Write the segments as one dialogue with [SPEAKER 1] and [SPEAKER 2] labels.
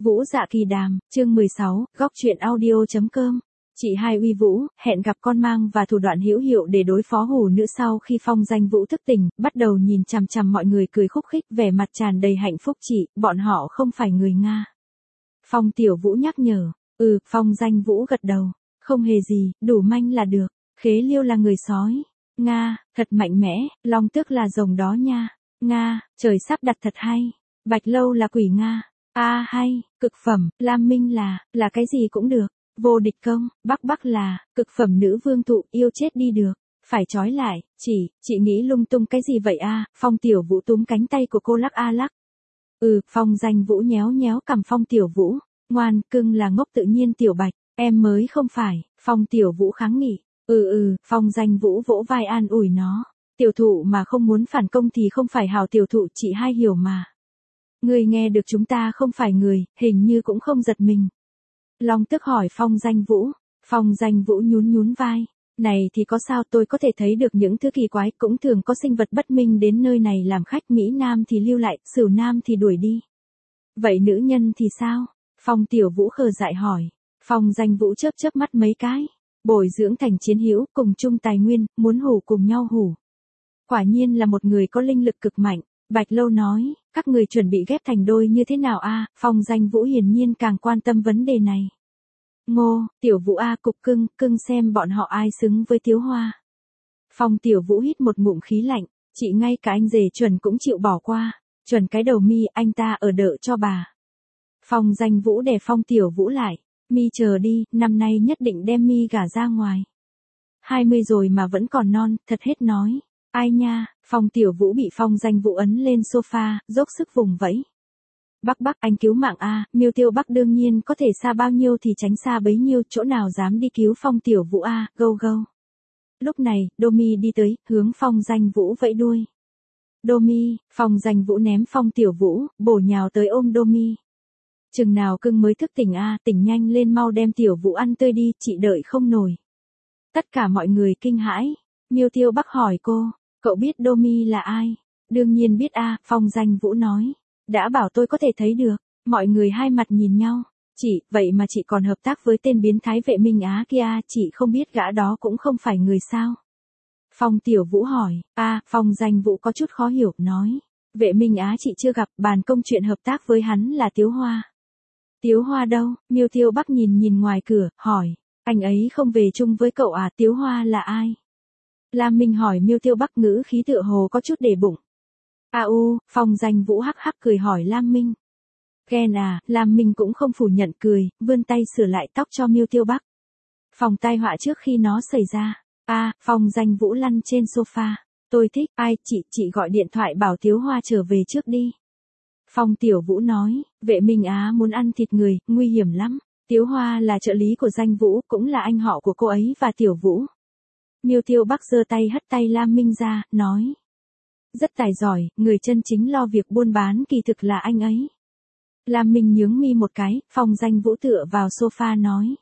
[SPEAKER 1] Vũ Dạ Kỳ Đàm, chương 16, góc truyện audio.com. Chị hai Uy Vũ, hẹn gặp con mang và thủ đoạn hữu hiệu để đối phó hủ nữ. Sau khi Phong Danh Vũ thức tỉnh, bắt đầu nhìn chằm chằm mọi người cười khúc khích, vẻ mặt tràn đầy hạnh phúc. Chị, bọn họ không phải người Nga. Phong Tiểu Vũ nhắc nhở. Phong Danh Vũ gật đầu. Không hề gì, đủ manh là được. Khế Liêu là người sói. Nga, thật mạnh mẽ, Long Tước là rồng đó nha. Nga, trời sắp đặt thật hay. Bạch Lâu là quỷ Nga. Hay, cực phẩm, Lam Minh là cái gì cũng được. Vô địch công, Bắc là, cực phẩm nữ vương tụ, yêu chết đi được. Phải trói lại, chị nghĩ lung tung cái gì vậy a? Phong Tiểu Vũ túm cánh tay của cô lắc lắc. Phong Danh Vũ nhéo nhéo cằm Phong Tiểu Vũ. Ngoan, cưng là ngốc tự nhiên Tiểu Bạch, em mới không phải. Phong Tiểu Vũ kháng nghị. Phong Danh Vũ vỗ vai an ủi nó. Tiểu thụ mà không muốn phản công thì không phải hào tiểu thụ, chị hai hiểu mà. Người nghe được chúng ta không phải người, hình như cũng không giật mình. Long Tước hỏi Phong Danh Vũ. Phong Danh Vũ nhún vai. Này thì có sao, tôi có thể thấy được những thứ kỳ quái, cũng thường có sinh vật bất minh đến nơi này làm khách, Mỹ Nam thì lưu lại, Sửu Nam thì đuổi đi. Vậy nữ nhân thì sao? Phong Tiểu Vũ khờ dại hỏi. Phong Danh Vũ chớp mắt mấy cái. Bồi dưỡng thành chiến hữu, cùng chung tài nguyên, muốn hủ cùng nhau hủ. Quả nhiên là một người có linh lực cực mạnh. Bạch Lâu nói, các người chuẩn bị ghép thành đôi như thế nào a? Phong Danh Vũ hiển nhiên càng quan tâm vấn đề này. Ngô, Tiểu Vũ a, cục cưng xem bọn họ ai xứng với Tiếu Hoa. Phong Tiểu Vũ hít một ngụm khí lạnh, chị ngay cả anh rể Chuẩn cũng chịu bỏ qua. Chuẩn cái đầu mi, anh ta ở đợi cho bà. Phong Danh Vũ đè Phong Tiểu Vũ lại, mi chờ đi, năm nay nhất định đem mi gả ra ngoài. 20 rồi mà vẫn còn non, thật hết nói. Ai nha, Phong Tiểu Vũ bị Phong Danh Vũ ấn lên sofa, dốc sức vùng vẫy. Bắc, anh cứu mạng a, Miêu Tiêu Bắc đương nhiên có thể xa bao nhiêu thì tránh xa bấy nhiêu, chỗ nào dám đi cứu Phong Tiểu Vũ a, go. Lúc này, Domi đi tới, hướng Phong Danh Vũ vẫy đuôi. Domi, Phong Danh Vũ ném Phong Tiểu Vũ, bổ nhào tới ôm Domi. Chừng nào cưng mới thức tỉnh a, tỉnh nhanh lên mau đem Tiểu Vũ ăn tươi đi, chị đợi không nổi. Tất cả mọi người kinh hãi. Miêu Tiêu Bắc hỏi cô, cậu biết Domi là ai? Đương nhiên biết a, Phong Danh Vũ nói. Đã bảo tôi có thể thấy được. Mọi người hai mặt nhìn nhau. Chị, vậy mà chị còn hợp tác với tên biến thái Vệ Minh Á kia, chị không biết gã đó cũng không phải người sao? Phong Tiểu Vũ hỏi. Phong Danh Vũ có chút khó hiểu, nói. Vệ Minh Á chị chưa gặp, bàn công chuyện hợp tác với hắn là Tiếu Hoa. Tiếu Hoa đâu? Miêu Tiêu Bắc nhìn ngoài cửa, hỏi. Anh ấy không về chung với cậu à? Tiếu Hoa là ai? Lam Minh hỏi Miêu Tiêu Bắc, ngữ khí tựa hồ có chút để bụng. Phong Danh Vũ hắc cười hỏi Lam Minh. Ghen à? Lam Minh cũng không phủ nhận, cười, vươn tay sửa lại tóc cho Miêu Tiêu Bắc. Phòng tai họa trước khi nó xảy ra. Phong Danh Vũ lăn trên sofa. Tôi thích, chị gọi điện thoại bảo Tiếu Hoa trở về trước đi. Phong Tiểu Vũ nói, Vệ Minh Á muốn ăn thịt người, nguy hiểm lắm. Tiếu Hoa là trợ lý của Danh Vũ, cũng là anh họ của cô ấy và Tiểu Vũ. Miêu Tiêu Bắc giơ tay hất tay Lam Minh ra, nói. Rất tài giỏi, người chân chính lo việc buôn bán kỳ thực là anh ấy. Lam Minh nhướng mi một cái, Phong Danh Vũ tựa vào sofa nói.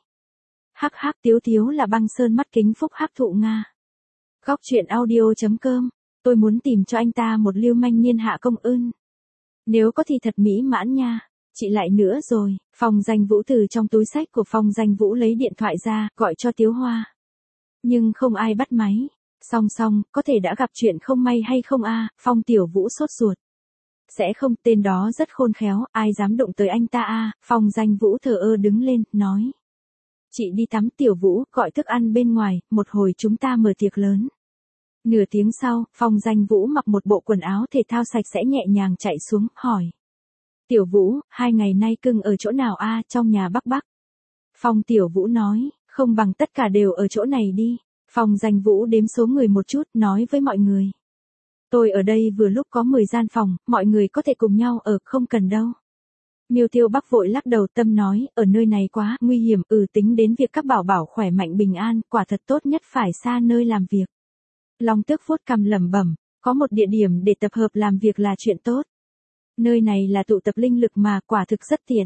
[SPEAKER 1] Hắc, Tiếu là băng sơn mắt kính phúc hắc thụ Nga. Góc truyện audio.com, tôi muốn tìm cho anh ta một lưu manh niên hạ công ơn. Nếu có thì thật mỹ mãn nha. Chị lại nữa rồi. Phong Danh Vũ từ trong túi xách của Phong Danh Vũ lấy điện thoại ra, gọi cho Tiếu Hoa. Nhưng không ai bắt máy. Song, có thể đã gặp chuyện không may hay không a? Phong Tiểu Vũ sốt ruột. Sẽ không, tên đó rất khôn khéo, ai dám đụng tới anh ta a? Phong Danh Vũ thờ ơ đứng lên, nói. Chị đi tắm. Tiểu Vũ, gọi thức ăn bên ngoài, một hồi chúng ta mở tiệc lớn. Nửa tiếng sau, Phong Danh Vũ mặc một bộ quần áo thể thao sạch sẽ nhẹ nhàng chạy xuống, hỏi. Tiểu Vũ, 2 ngày nay cưng ở chỗ nào a? Trong nhà Bắc. Phong Tiểu Vũ nói, không bằng tất cả đều ở chỗ này đi. Phong Danh Vũ đếm số người một chút, nói với mọi người. Tôi ở đây vừa lúc có 10 gian phòng, mọi người có thể cùng nhau ở, không cần đâu. Miêu Tiêu Bắc vội lắc đầu, tâm nói, ở nơi này quá nguy hiểm, tính đến việc các bảo khỏe mạnh bình an, quả thật tốt nhất phải xa nơi làm việc. Long Tước vuốt cằm lẩm bẩm, có một địa điểm để tập hợp làm việc là chuyện tốt. Nơi này là tụ tập linh lực mà, quả thực rất tiện.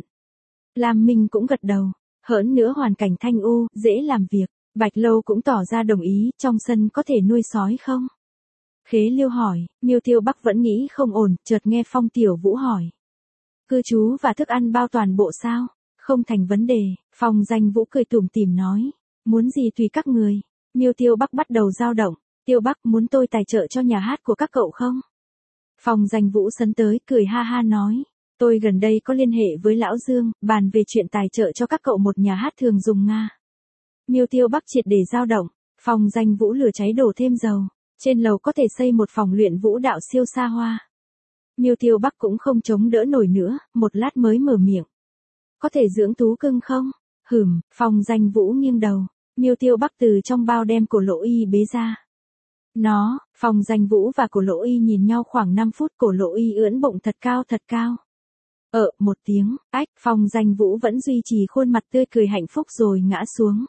[SPEAKER 1] Lam Minh cũng gật đầu, hỡn nữa hoàn cảnh thanh u, dễ làm việc. Bạch Lâu cũng tỏ ra đồng ý, trong sân có thể nuôi sói không? Khế Liêu hỏi, Miêu Tiêu Bắc vẫn nghĩ không ổn, chợt nghe Phong Tiểu Vũ hỏi. Cư trú và thức ăn bao toàn bộ sao? Không thành vấn đề, Phong Danh Vũ cười tủm tỉm nói. Muốn gì tùy các người. Miêu Tiêu Bắc bắt đầu dao động. Tiêu Bắc muốn tôi tài trợ cho nhà hát của các cậu không? Phong Danh Vũ sấn tới cười ha ha nói. Tôi gần đây có liên hệ với Lão Dương, bàn về chuyện tài trợ cho các cậu một nhà hát thường dùng Nga. Miêu Tiêu Bắc triệt để dao động. Phong Danh Vũ lửa cháy đổ thêm dầu. Trên lầu có thể xây một phòng luyện vũ đạo siêu xa hoa. Miêu Tiêu Bắc cũng không chống đỡ nổi nữa, một lát mới mở miệng. Có thể dưỡng tú cưng không? Phong Danh Vũ nghiêng đầu. Miêu Tiêu Bắc từ trong bao đem cổ lỗ y bế ra. Phong Danh Vũ và cổ lỗ y nhìn nhau khoảng 5 phút, cổ lỗ y ưỡn bụng thật cao thật cao. Một tiếng, Phong Danh Vũ vẫn duy trì khuôn mặt tươi cười hạnh phúc rồi ngã xuống.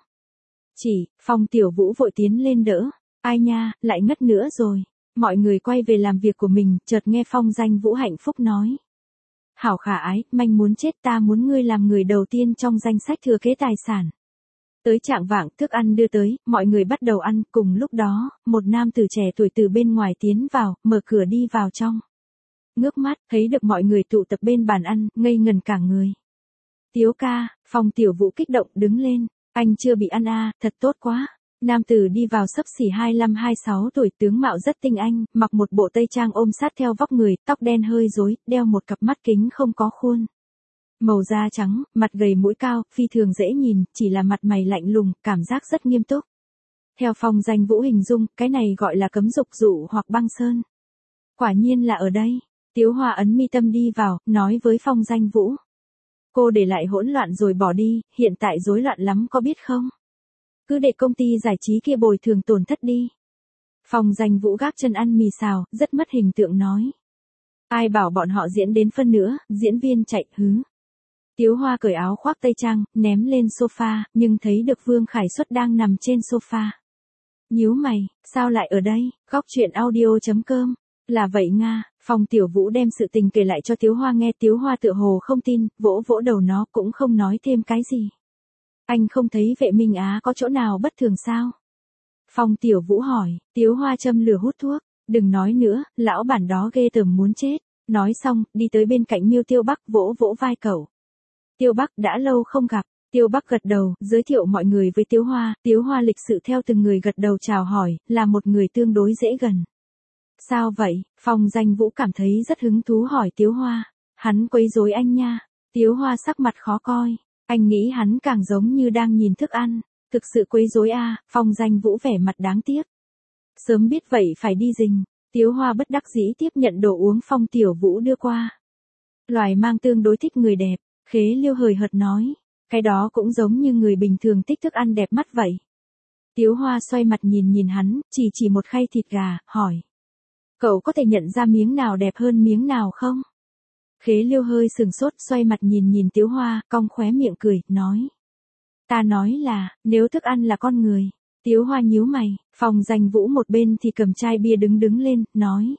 [SPEAKER 1] Phong Tiểu Vũ vội tiến lên đỡ. Ai nha, lại ngất nữa rồi. Mọi người quay về làm việc của mình, chợt nghe Phong Danh Vũ hạnh phúc nói. Hảo khả ái, manh muốn chết, ta muốn ngươi làm người đầu tiên trong danh sách thừa kế tài sản. Tới trạng vạng, thức ăn đưa tới, mọi người bắt đầu ăn, cùng lúc đó, một nam tử trẻ tuổi từ bên ngoài tiến vào, mở cửa đi vào trong. Ngước mắt, thấy được mọi người tụ tập bên bàn ăn, ngây ngần cả người. Tiếu ca, Phong Tiểu Vũ kích động đứng lên, anh chưa bị ăn à, thật tốt quá. Nam tử đi vào xấp xỉ 25-26 tuổi, tướng mạo rất tinh anh, mặc một bộ tây trang ôm sát theo vóc người, tóc đen hơi rối, đeo một cặp mắt kính không có khuôn. Màu da trắng, mặt gầy mũi cao, phi thường dễ nhìn, chỉ là mặt mày lạnh lùng, cảm giác rất nghiêm túc. Theo Phong Danh Vũ hình dung, cái này gọi là cấm dục dụ hoặc băng sơn. Quả nhiên là ở đây. Tiếu Hoa ấn mi tâm đi vào, nói với Phong Danh Vũ. Cô để lại hỗn loạn rồi bỏ đi, hiện tại rối loạn lắm có biết không? Cứ để công ty giải trí kia bồi thường tổn thất đi. Phong Danh Vũ gác chân ăn mì xào, rất mất hình tượng nói. Ai bảo bọn họ diễn đến phân nữa, diễn viên chạy hứ. Tiếu Hoa cởi áo khoác tây trang, ném lên sofa, nhưng thấy được Vương Khải Xuất đang nằm trên sofa. Nhíu mày, sao lại ở đây? Góc truyện audio.com. Là vậy Nga, Phong Tiểu Vũ đem sự tình kể lại cho Tiếu Hoa nghe, Tiếu Hoa tựa hồ không tin, vỗ vỗ đầu nó cũng không nói thêm cái gì. Anh không thấy Vệ Minh Á có chỗ nào bất thường sao? Phong Tiểu Vũ hỏi, Tiếu Hoa châm lửa hút thuốc, đừng nói nữa, lão bản đó ghê tởm muốn chết. Nói xong, đi tới bên cạnh Miêu Tiêu Bắc vỗ vỗ vai cậu. Tiêu Bắc đã lâu không gặp, Tiêu Bắc gật đầu, giới thiệu mọi người với Tiếu Hoa lịch sự theo từng người gật đầu chào hỏi, là một người tương đối dễ gần. Sao vậy? Phong Danh Vũ cảm thấy rất hứng thú hỏi Tiếu Hoa. Hắn quấy rối anh nha. Tiếu Hoa sắc mặt khó coi. Anh nghĩ hắn càng giống như đang nhìn thức ăn. Thực sự quấy rối à? Phong Danh Vũ vẻ mặt đáng tiếc. Sớm biết vậy phải đi rình. Tiếu Hoa bất đắc dĩ tiếp nhận đồ uống Phong Tiểu Vũ đưa qua. Loài mang tương đối thích người đẹp. Khế Liêu hời hợt nói. Cái đó cũng giống như người bình thường thích thức ăn đẹp mắt vậy. Tiếu Hoa xoay mặt nhìn hắn, chỉ một khay thịt gà, hỏi. Cậu có thể nhận ra miếng nào đẹp hơn miếng nào không? Khế Liêu hơi sừng sốt, xoay mặt nhìn Tiếu Hoa, cong khóe miệng cười, nói. Ta nói là, nếu thức ăn là con người. Tiếu Hoa nhíu mày, Phong Danh Vũ một bên thì cầm chai bia đứng lên, nói.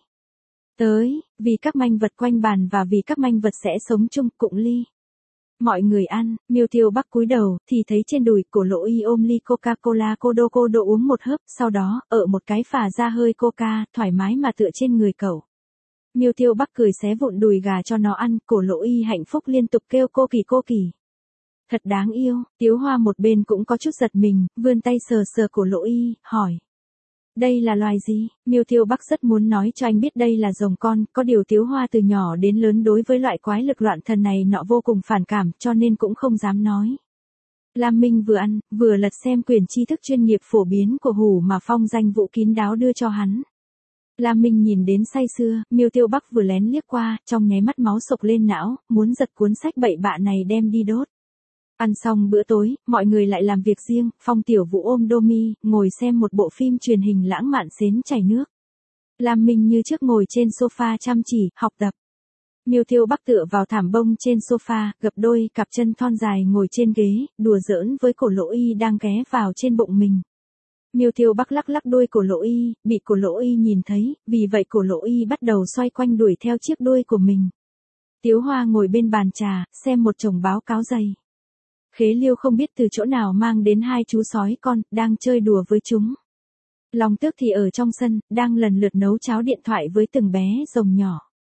[SPEAKER 1] Tới, vì các manh vật quanh bàn và vì các manh vật sẽ sống chung, cụng ly. Mọi người ăn, Miêu Tiêu Bắc cúi đầu, thì thấy trên đùi cổ lỗ y ôm ly Coca-Cola cô đô uống một hớp, sau đó, ở một cái phà ra hơi coca, thoải mái mà tựa trên người cậu. Miêu Tiêu Bắc cười xé vụn đùi gà cho nó ăn, cổ lỗ y hạnh phúc liên tục kêu cô kỳ. Thật đáng yêu, Tiếu Hoa một bên cũng có chút giật mình, vươn tay sờ cổ lỗ y, hỏi. Đây là loài gì? Miêu Tiêu Bắc rất muốn nói cho anh biết đây là rồng con, có điều Tiếu Hoa từ nhỏ đến lớn đối với loại quái lực loạn thần này nọ vô cùng phản cảm, cho nên cũng không dám nói. Lam Minh vừa ăn, vừa lật xem quyển tri thức chuyên nghiệp phổ biến của Hủ mà Phong Danh Vũ kín đáo đưa cho hắn. Lam Minh nhìn đến say sưa, Miêu Tiêu Bắc vừa lén liếc qua, trong nháy mắt máu sộc lên não, muốn giật cuốn sách bậy bạ này đem đi đốt. Ăn xong bữa tối, mọi người lại làm việc riêng, Phong Tiểu Vũ ôm Domi, ngồi xem một bộ phim truyền hình lãng mạn xến chảy nước. Lam Minh như trước ngồi trên sofa chăm chỉ, học tập. Miêu Tiêu Bắc tựa vào thảm bông trên sofa, gập đôi cặp chân thon dài ngồi trên ghế, đùa giỡn với cổ lỗ y đang ghé vào trên bụng mình. Miêu Tiêu Bắc lắc đuôi cổ lỗ y, bị cổ lỗ y nhìn thấy, vì vậy cổ lỗ y bắt đầu xoay quanh đuổi theo chiếc đuôi của mình. Tiếu Hoa ngồi bên bàn trà, xem một chồng báo cáo dày. Khế Liêu không biết từ chỗ nào mang đến hai chú sói con, đang chơi đùa với chúng. Long Tước thì ở trong sân, đang lần lượt nấu cháo điện thoại với từng bé rồng nhỏ.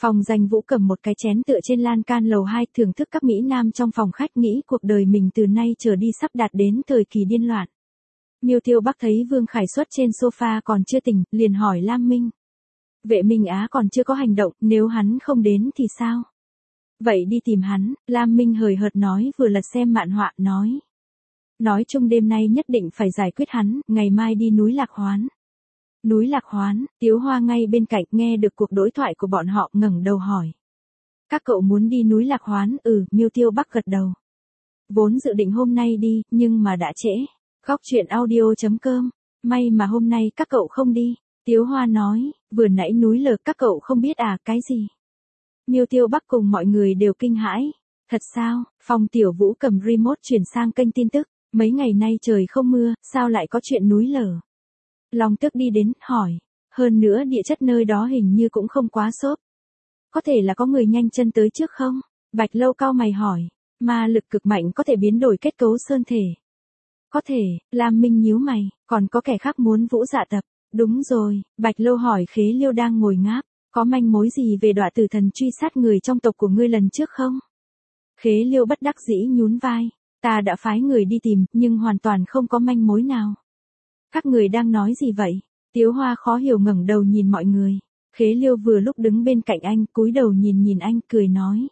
[SPEAKER 1] Phong Danh Vũ cầm một cái chén tựa trên lan can lầu 2 thưởng thức các mỹ nam trong phòng khách, nghĩ cuộc đời mình từ nay trở đi sắp đạt đến thời kỳ điên loạn. Miêu Tiêu Bắc thấy Vương Khải Xuất trên sofa còn chưa tỉnh, liền hỏi Lam Minh. Vệ Minh Á còn chưa có hành động, nếu hắn không đến thì sao? Vậy đi tìm hắn, Lam Minh hời hợt nói, vừa lật xem mạn họa, nói. Nói chung đêm nay nhất định phải giải quyết hắn, ngày mai đi núi Lạc Hoán. Núi Lạc Hoán, Tiếu Hoa ngay bên cạnh nghe được cuộc đối thoại của bọn họ, ngẩng đầu hỏi. Các cậu muốn đi núi Lạc Hoán? Miêu Tiêu Bắc gật đầu. Vốn dự định hôm nay đi, nhưng mà đã trễ. Góc truyện audio.com, may mà hôm nay các cậu không đi. Tiếu Hoa nói, vừa nãy núi lở các cậu không biết à, cái gì? Miêu Tiêu Bắc cùng mọi người đều kinh hãi. Thật sao? Phong Tiểu Vũ cầm remote chuyển sang kênh tin tức. Mấy ngày nay trời không mưa, sao lại có chuyện núi lở? Long Tước đi đến, hỏi. Hơn nữa địa chất nơi đó hình như cũng không quá xốp. Có thể là có người nhanh chân tới trước không? Bạch Lâu cau mày hỏi. Ma lực cực mạnh có thể biến đổi kết cấu sơn thể. Có thể, Lam Minh nhíu mày, còn có kẻ khác muốn Vũ Dạ tập. Đúng rồi, Bạch Lâu hỏi Khế Liêu đang ngồi ngáp. Có manh mối gì về Đọa Tử Thần truy sát người trong tộc của ngươi lần trước không? Khế Liêu bất đắc dĩ nhún vai. Ta đã phái người đi tìm, nhưng hoàn toàn không có manh mối nào. Các người đang nói gì vậy? Tiếu Hoa khó hiểu ngẩng đầu nhìn mọi người. Khế Liêu vừa lúc đứng bên cạnh anh, cúi đầu nhìn anh, cười nói.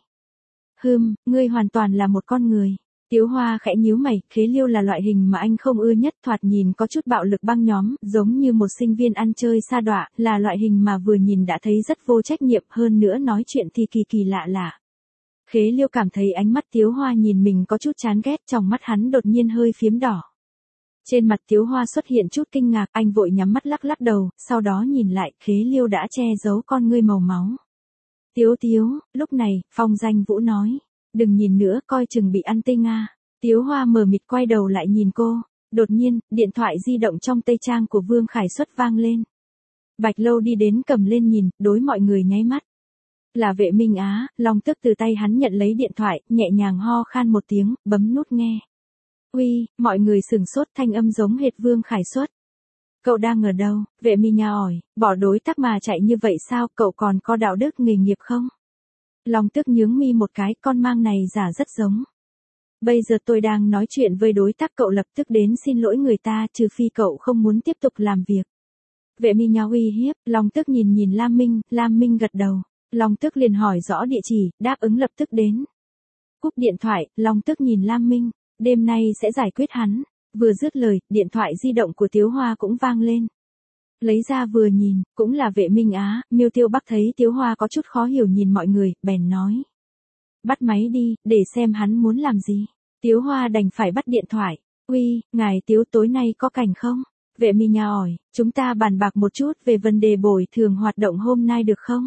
[SPEAKER 1] Ngươi hoàn toàn là một con người. Tiếu Hoa khẽ nhíu mày, Khế Liêu là loại hình mà anh không ưa nhất, thoạt nhìn có chút bạo lực băng nhóm, giống như một sinh viên ăn chơi sa đọa, là loại hình mà vừa nhìn đã thấy rất vô trách nhiệm, hơn nữa nói chuyện thì kỳ kỳ lạ lạ. Khế Liêu cảm thấy ánh mắt Tiếu Hoa nhìn mình có chút chán ghét, trong mắt hắn đột nhiên hơi phiếm đỏ. Trên mặt Tiếu Hoa xuất hiện chút kinh ngạc, anh vội nhắm mắt lắc lắc đầu, sau đó nhìn lại, Khế Liêu đã che giấu con ngươi màu máu. Tiếu, lúc này, Phong Danh Vũ nói, đừng nhìn nữa, coi chừng bị ăn tê Nga. Tiếu Hoa mờ mịt quay đầu lại nhìn cô, đột nhiên, điện thoại di động trong tây trang của Vương Khải Xuất vang lên. Bạch Lâu đi đến cầm lên nhìn, đối mọi người nháy mắt. Là Vệ Minh Á. Long Tước từ tay hắn nhận lấy điện thoại, nhẹ nhàng ho khan một tiếng, bấm nút nghe. Uy, mọi người sửng sốt, thanh âm giống hệt Vương Khải Xuất. Cậu đang ở đâu? Vệ Mi Nha hỏi, bỏ đối tác mà chạy như vậy sao, cậu còn có đạo đức nghề nghiệp không? Long Tước nhướng mi một cái, con mang này giả rất giống. Bây giờ tôi đang nói chuyện với đối tác, cậu lập tức đến xin lỗi người ta, trừ phi cậu không muốn tiếp tục làm việc. Vệ Mi Nha uy hiếp, Long Tước nhìn Lam Minh gật đầu. Long Tước liền hỏi rõ địa chỉ, đáp ứng lập tức đến. Cúp điện thoại, Long Tước nhìn Lam Minh, đêm nay sẽ giải quyết hắn. Vừa dứt lời, điện thoại di động của Tiếu Hoa cũng vang lên. Lấy ra vừa nhìn, cũng là Vệ Minh Á. Miêu Tiêu Bắc thấy Tiếu Hoa có chút khó hiểu nhìn mọi người, bèn nói. Bắt máy đi, để xem hắn muốn làm gì. Tiếu Hoa đành phải bắt điện thoại. Uy, ngài Tiếu tối nay có cảnh không? Vệ Mi Nha hỏi, chúng ta bàn bạc một chút về vấn đề bồi thường hoạt động hôm nay được không?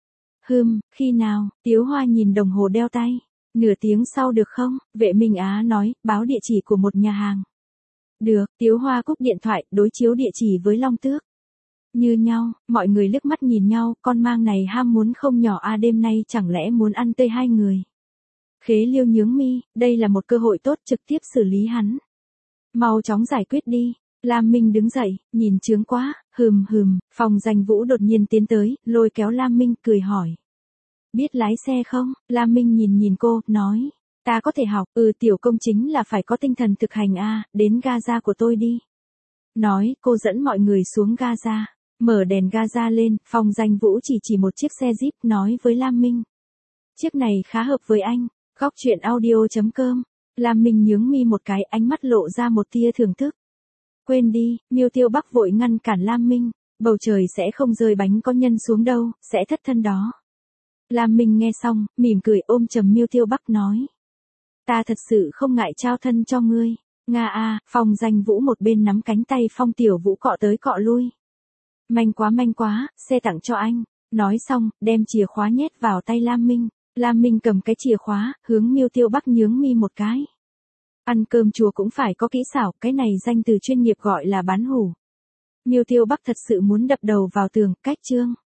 [SPEAKER 1] Khi nào? Tiếu Hoa nhìn đồng hồ đeo tay. Nửa tiếng sau được không? Vệ Minh Á nói, báo địa chỉ của một nhà hàng. Được, Tiếu Hoa cúp điện thoại, đối chiếu địa chỉ với Long Tước. Như nhau, mọi người liếc mắt nhìn nhau, con mang này ham muốn không nhỏ à, đêm nay chẳng lẽ muốn ăn tươi hai người. Khế Liêu nhướng mi, đây là một cơ hội tốt, trực tiếp xử lý hắn. Mau chóng giải quyết đi. Lam Minh đứng dậy, nhìn chướng quá, Phong Danh Vũ đột nhiên tiến tới, lôi kéo Lam Minh, cười hỏi. Biết lái xe không? Lam Minh nhìn cô, nói. Ta có thể học, tiểu công chính là phải có tinh thần thực hành a, đến Gaza của tôi đi. Nói, cô dẫn mọi người xuống Gaza. Mở đèn Gaza lên, Phong Danh Vũ chỉ một chiếc xe Jeep, nói với Lam Minh. Chiếc này khá hợp với anh. Góc truyện audio.com. Lam Minh nhướng mi một cái, ánh mắt lộ ra một tia thưởng thức. Quên đi, Miêu Tiêu Bắc vội ngăn cản Lam Minh, bầu trời sẽ không rơi bánh có nhân xuống đâu, sẽ thất thân đó. Lam Minh nghe xong, mỉm cười ôm chầm Miêu Tiêu Bắc nói. Ta thật sự không ngại trao thân cho ngươi. Nga a. Phong Danh Vũ một bên nắm cánh tay Phong Tiểu Vũ cọ tới cọ lui. Manh quá, xe tặng cho anh. Nói xong, đem chìa khóa nhét vào tay Lam Minh. Lam Minh cầm cái chìa khóa, hướng Miêu Tiêu Bắc nhướng mi một cái. Ăn cơm chùa cũng phải có kỹ xảo, cái này danh từ chuyên nghiệp gọi là bán hủ. Miêu Tiêu Bắc thật sự muốn đập đầu vào tường, cách chương.